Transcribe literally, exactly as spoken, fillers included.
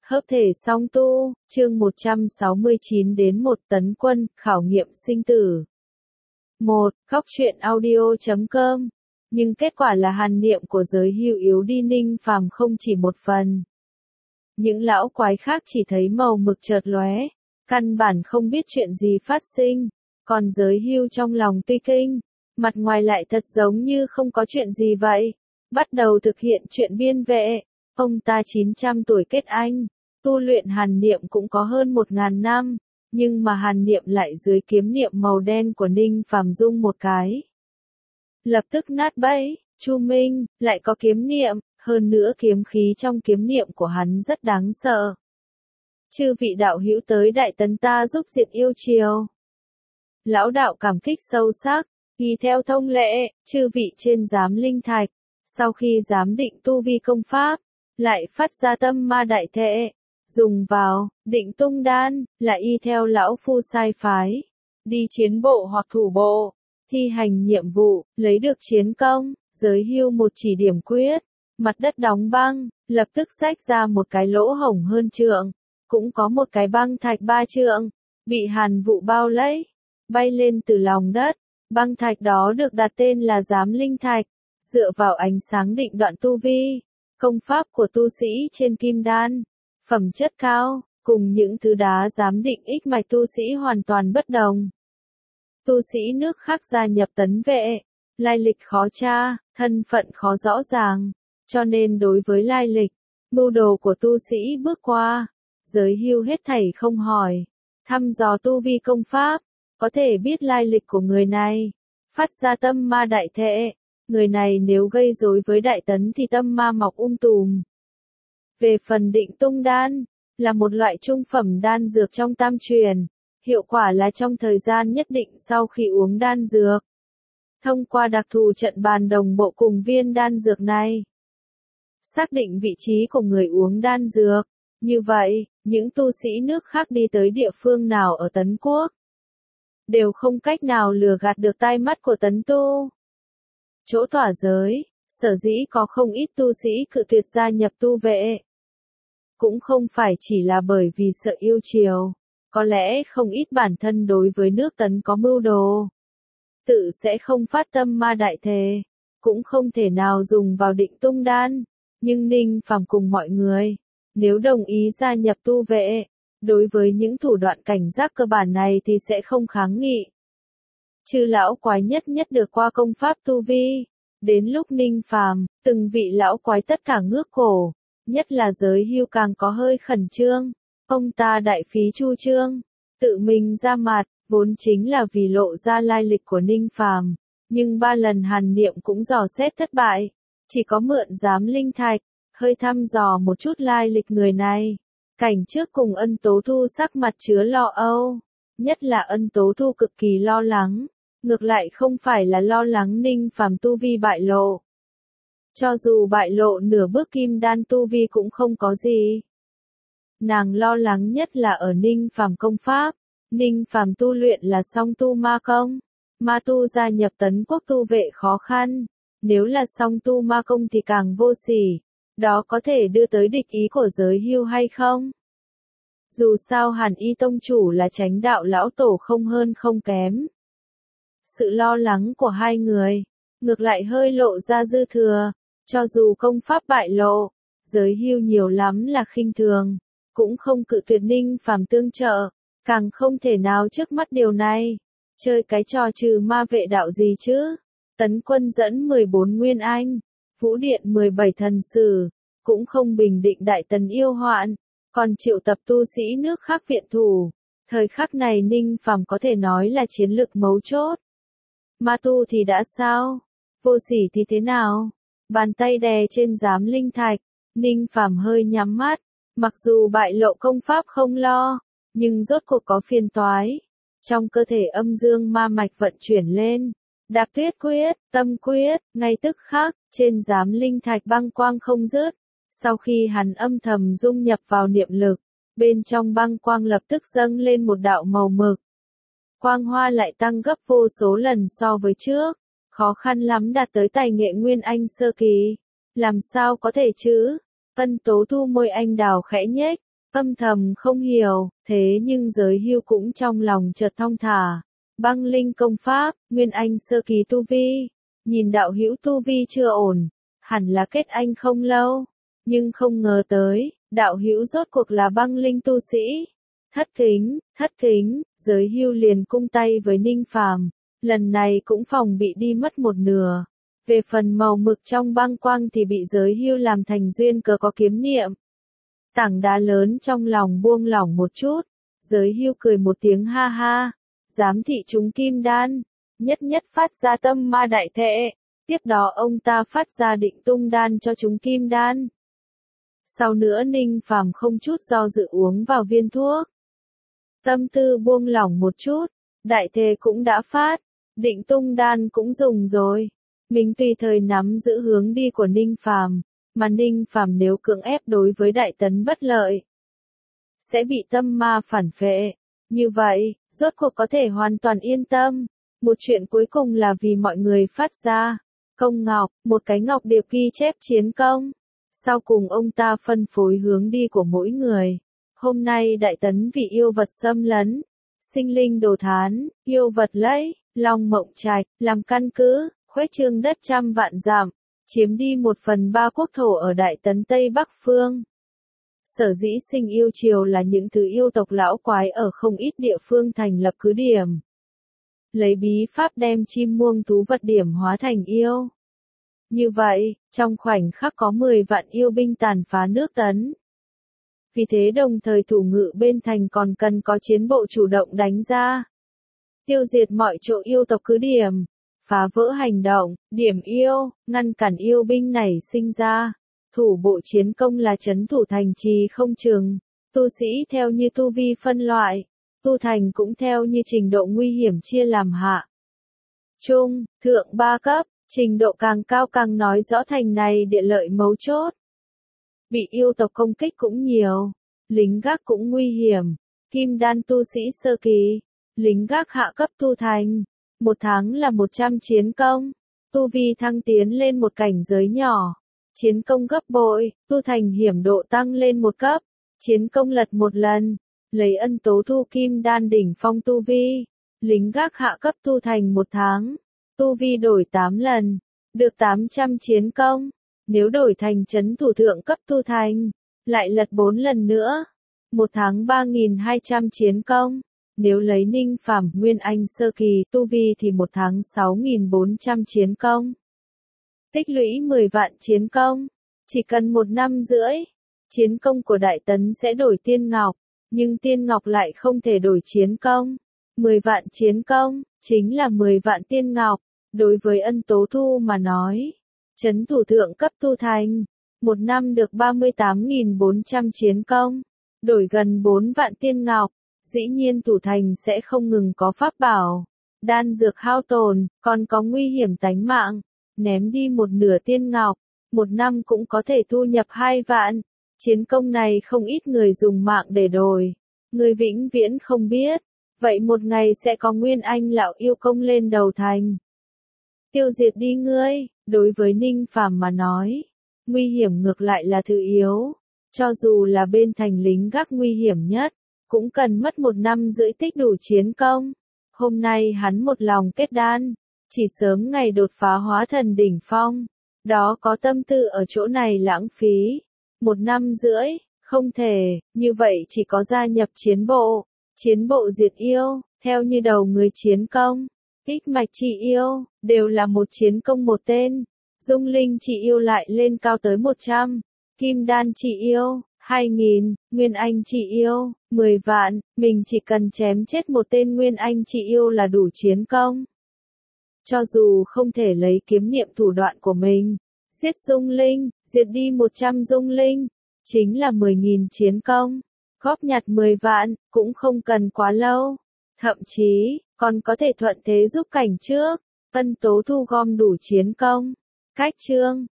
Hấp thể song tu, chương một trăm sáu mươi chín đến một tấn quân, khảo nghiệm sinh tử. một. Góc truyện audio chấm com. Nhưng kết quả là hàn niệm của giới hưu yếu đi Ninh Phàm không chỉ một phần. Những lão quái khác chỉ thấy màu mực chợt lóe, căn bản không biết chuyện gì phát sinh, còn giới hưu trong lòng tuy kinh, mặt ngoài lại thật giống như không có chuyện gì vậy, bắt đầu thực hiện chuyện biên vệ. Ông ta chín trăm tuổi kết anh, tu luyện hàn niệm cũng có hơn một ngàn năm, nhưng mà hàn niệm lại dưới kiếm niệm màu đen của Ninh Phàm rung một cái. Lập tức nát bấy, Chu Minh, lại có kiếm niệm, hơn nữa kiếm khí trong kiếm niệm của hắn rất đáng sợ. Chư vị đạo hữu tới Đại Tấn ta giúp diệt yêu triều. Lão đạo cảm kích sâu sắc, y theo thông lệ, chư vị trên giám linh thạch, sau khi giám định tu vi công pháp, lại phát ra tâm ma đại thệ, dùng vào, định tung đan, lại y theo lão phu sai phái, đi chiến bộ hoặc thủ bộ, thi hành nhiệm vụ, lấy được chiến công, giới hưu một chỉ điểm quyết, mặt đất đóng băng, lập tức rách ra một cái lỗ hổng hơn trượng, cũng có một cái băng thạch ba trượng, bị hàn vụ bao lấy, bay lên từ lòng đất, băng thạch đó được đặt tên là giám linh thạch, dựa vào ánh sáng định đoạn tu vi. Công pháp của tu sĩ trên kim đan, phẩm chất cao, cùng những thứ đá giám định ích mạch tu sĩ hoàn toàn bất đồng. Tu sĩ nước khác gia nhập tấn vệ, lai lịch khó tra, thân phận khó rõ ràng, cho nên đối với lai lịch, mưu đồ của tu sĩ bước qua, giới hưu hết thảy không hỏi, thăm dò tu vi công pháp, có thể biết lai lịch của người này, phát ra tâm ma đại thệ. Người này nếu gây rối với Đại Tấn thì tâm ma mọc um tùm. Về phần định tung đan, là một loại trung phẩm đan dược trong tam truyền, hiệu quả là trong thời gian nhất định sau khi uống đan dược. Thông qua đặc thù trận bàn đồng bộ cùng viên đan dược này, xác định vị trí của người uống đan dược. Như vậy, những tu sĩ nước khác đi tới địa phương nào ở Tấn Quốc, đều không cách nào lừa gạt được tai mắt của Tấn Tu. Chỗ tỏa giới, sở dĩ có không ít tu sĩ cự tuyệt gia nhập tu vệ. Cũng không phải chỉ là bởi vì sợ yêu triều, có lẽ không ít bản thân đối với nước Tấn có mưu đồ. Tự sẽ không phát tâm ma đại thề, cũng không thể nào dùng vào định tung đan, nhưng Ninh Phàm cùng mọi người, nếu đồng ý gia nhập tu vệ, đối với những thủ đoạn cảnh giác cơ bản này thì sẽ không kháng nghị. Chư lão quái nhất nhất được qua công pháp tu vi, đến lúc Ninh Phàm, từng vị lão quái tất cả ngước cổ, nhất là giới hưu càng có hơi khẩn trương, ông ta đại phí chu trương, tự mình ra mặt, vốn chính là vì lộ ra lai lịch của Ninh Phàm, nhưng ba lần hàn niệm cũng dò xét thất bại, chỉ có mượn giám linh thạch, hơi thăm dò một chút lai lịch người này. Cảnh trước cùng Ân Tố Thu sắc mặt chứa lo âu, nhất là Ân Tố Thu cực kỳ lo lắng. Ngược lại không phải là lo lắng Ninh Phàm tu vi bại lộ. Cho dù bại lộ nửa bước kim đan tu vi cũng không có gì. Nàng lo lắng nhất là ở Ninh Phàm công pháp. Ninh Phàm tu luyện là song tu ma công. Ma tu gia nhập Tấn Quốc tu vệ khó khăn. Nếu là song tu ma công thì càng vô sỉ. Đó có thể đưa tới địch ý của giới hưu hay không? Dù sao Hàn Y tông chủ là chánh đạo lão tổ không hơn không kém. Sự lo lắng của hai người, ngược lại hơi lộ ra dư thừa, cho dù công pháp bại lộ, giới hưu nhiều lắm là khinh thường, cũng không cự tuyệt Ninh Phàm tương trợ, càng không thể nào trước mắt điều này, chơi cái trò trừ ma vệ đạo gì chứ. Tấn quân dẫn mười bốn nguyên anh, Vũ Điện mười bảy thần sử, cũng không bình định Đại Tấn yêu hoạn, còn triệu tập tu sĩ nước khác viện thủ, thời khắc này Ninh Phàm có thể nói là chiến lực mấu chốt. Ma tu thì đã sao? Vô sỉ thì thế nào? Bàn tay đè trên giám linh thạch, Ninh Phàm hơi nhắm mắt, mặc dù bại lộ công pháp không lo, nhưng rốt cuộc có phiền toái. Trong cơ thể âm dương ma mạch vận chuyển lên, đạp tuyết quyết, tâm quyết, ngay tức khắc, trên giám linh thạch băng quang không dứt. Sau khi hắn âm thầm dung nhập vào niệm lực, bên trong băng quang lập tức dâng lên một đạo màu mực. Quang hoa lại tăng gấp vô số lần so với trước, khó khăn lắm đạt tới tài nghệ nguyên anh sơ kỳ. Làm sao có thể chứ? Ân Tố Thu môi anh đào khẽ nhếch, Âm thầm không hiểu, thế nhưng Giới Hưu cũng trong lòng chợt thong thả. Băng linh công pháp, Nguyên Anh sơ kỳ tu vi. Nhìn đạo hữu tu vi chưa ổn, hẳn là kết anh không lâu. Nhưng không ngờ tới, đạo hữu rốt cuộc là băng linh tu sĩ. Thất kính, thất kính, Giới Hưu liền cung tay với Ninh Phàm, lần này cũng phòng bị đi mất một nửa. Về phần màu mực trong băng quang thì bị Giới Hưu làm thành duyên cớ có kiếm niệm. Tảng đá lớn trong lòng buông lỏng một chút, Giới Hưu cười một tiếng ha ha, giám thị chúng kim đan, nhất nhất phát ra tâm ma đại thệ, tiếp đó ông ta phát ra định tung đan cho chúng kim đan. Sau nữa Ninh Phàm không chút do dự uống vào viên thuốc. Tâm tư buông lỏng một chút, đại thề cũng đã phát, định tung đan cũng dùng rồi. Mình tùy thời nắm giữ hướng đi của Ninh Phàm, mà Ninh Phàm nếu cưỡng ép đối với Đại Tấn bất lợi, sẽ bị tâm ma phản phệ. Như vậy, rốt cuộc có thể hoàn toàn yên tâm. Một chuyện cuối cùng là vì mọi người phát ra. Công ngọc, một cái ngọc điệp ghi chép chiến công. Sau cùng ông ta phân phối hướng đi của mỗi người. Hôm nay Đại Tấn vì yêu vật xâm lấn, sinh linh đồ thán, yêu vật lấy, Long Mộng Trạch, làm căn cứ, khuếch trương đất trăm vạn dặm, chiếm đi một phần ba quốc thổ ở Đại Tấn Tây Bắc Phương. Sở dĩ sinh yêu triều là những thứ yêu tộc lão quái ở không ít địa phương thành lập cứ điểm. Lấy bí pháp đem chim muông thú vật điểm hóa thành yêu. Như vậy, trong khoảnh khắc có mười vạn yêu binh tàn phá nước Tấn. Vì thế đồng thời thủ ngự bên thành còn cần có chiến bộ chủ động đánh ra. Tiêu diệt mọi chỗ yêu tộc cứ điểm, phá vỡ hành động, điểm yêu, ngăn cản yêu binh nảy sinh ra. Thủ bộ chiến công là trấn thủ thành trì không chừng, tu sĩ theo như tu vi phân loại, tu thành cũng theo như trình độ nguy hiểm chia làm hạ. Trung, thượng ba cấp, trình độ càng cao càng nói rõ thành này địa lợi mấu chốt. Bị yêu tộc công kích cũng nhiều, lính gác cũng nguy hiểm, kim đan tu sĩ sơ kỳ, lính gác hạ cấp tu thành, một tháng là một trăm chiến công, tu vi thăng tiến lên một cảnh giới nhỏ. Chiến công gấp bội, tu thành hiểm độ tăng lên một cấp, chiến công lật một lần, lấy ân tố thu kim đan đỉnh phong tu vi, lính gác hạ cấp tu thành một tháng, tu vi đổi tám lần, được tám trăm chiến công, nếu đổi thành trấn thủ thượng cấp tu thành, lại lật bốn lần nữa, một tháng ba nghìn hai trăm chiến công, nếu lấy Ninh Phàm Nguyên Anh sơ kỳ tu vi thì một tháng sáu nghìn bốn trăm chiến công. Tích lũy mười vạn chiến công, chỉ cần một năm rưỡi, chiến công của Đại Tấn sẽ đổi tiên ngọc, nhưng tiên ngọc lại không thể đổi chiến công. mười vạn chiến công, chính là mười vạn tiên ngọc, đối với ân tố thu mà nói. Trấn thủ thượng cấp tu thành, một năm được ba mươi tám nghìn bốn trăm chiến công, đổi gần bốn vạn tiên ngọc, dĩ nhiên thủ thành sẽ không ngừng có pháp bảo, đan dược hao tồn, còn có nguy hiểm tánh mạng. Ném đi một nửa tiên ngọc, một năm cũng có thể thu nhập hai vạn. Chiến công này không ít người dùng mạng để đổi. Người vĩnh viễn không biết. Vậy một ngày sẽ có Nguyên Anh lão yêu công lên đầu thành. Tiêu diệt đi ngươi, đối với Ninh Phàm mà nói. Nguy hiểm ngược lại là thứ yếu. Cho dù là bên thành lính gác nguy hiểm nhất, cũng cần mất một năm rưỡi tích đủ chiến công. Hôm nay hắn một lòng kết đan. Chỉ sớm ngày đột phá hóa thần đỉnh phong, đó có tâm tư ở chỗ này lãng phí. Một năm rưỡi, không thể, như vậy chỉ có gia nhập chiến bộ, chiến bộ diệt yêu, theo như đầu người chiến công, ích mạch trị yêu, đều là một chiến công một tên, dung linh trị yêu lại lên cao tới một trăm, kim đan trị yêu, hai nghìn, nguyên anh trị yêu, mười vạn, mình chỉ cần chém chết một tên nguyên anh trị yêu là đủ chiến công. Cho dù không thể lấy kiếm niệm thủ đoạn của mình, giết dung linh, diệt đi một trăm dung linh, chính là mười nghìn chiến công, góp nhặt mười vạn, cũng không cần quá lâu. Thậm chí, còn có thể thuận thế giúp cảnh trước, ân tố thu gom đủ chiến công. Cách chương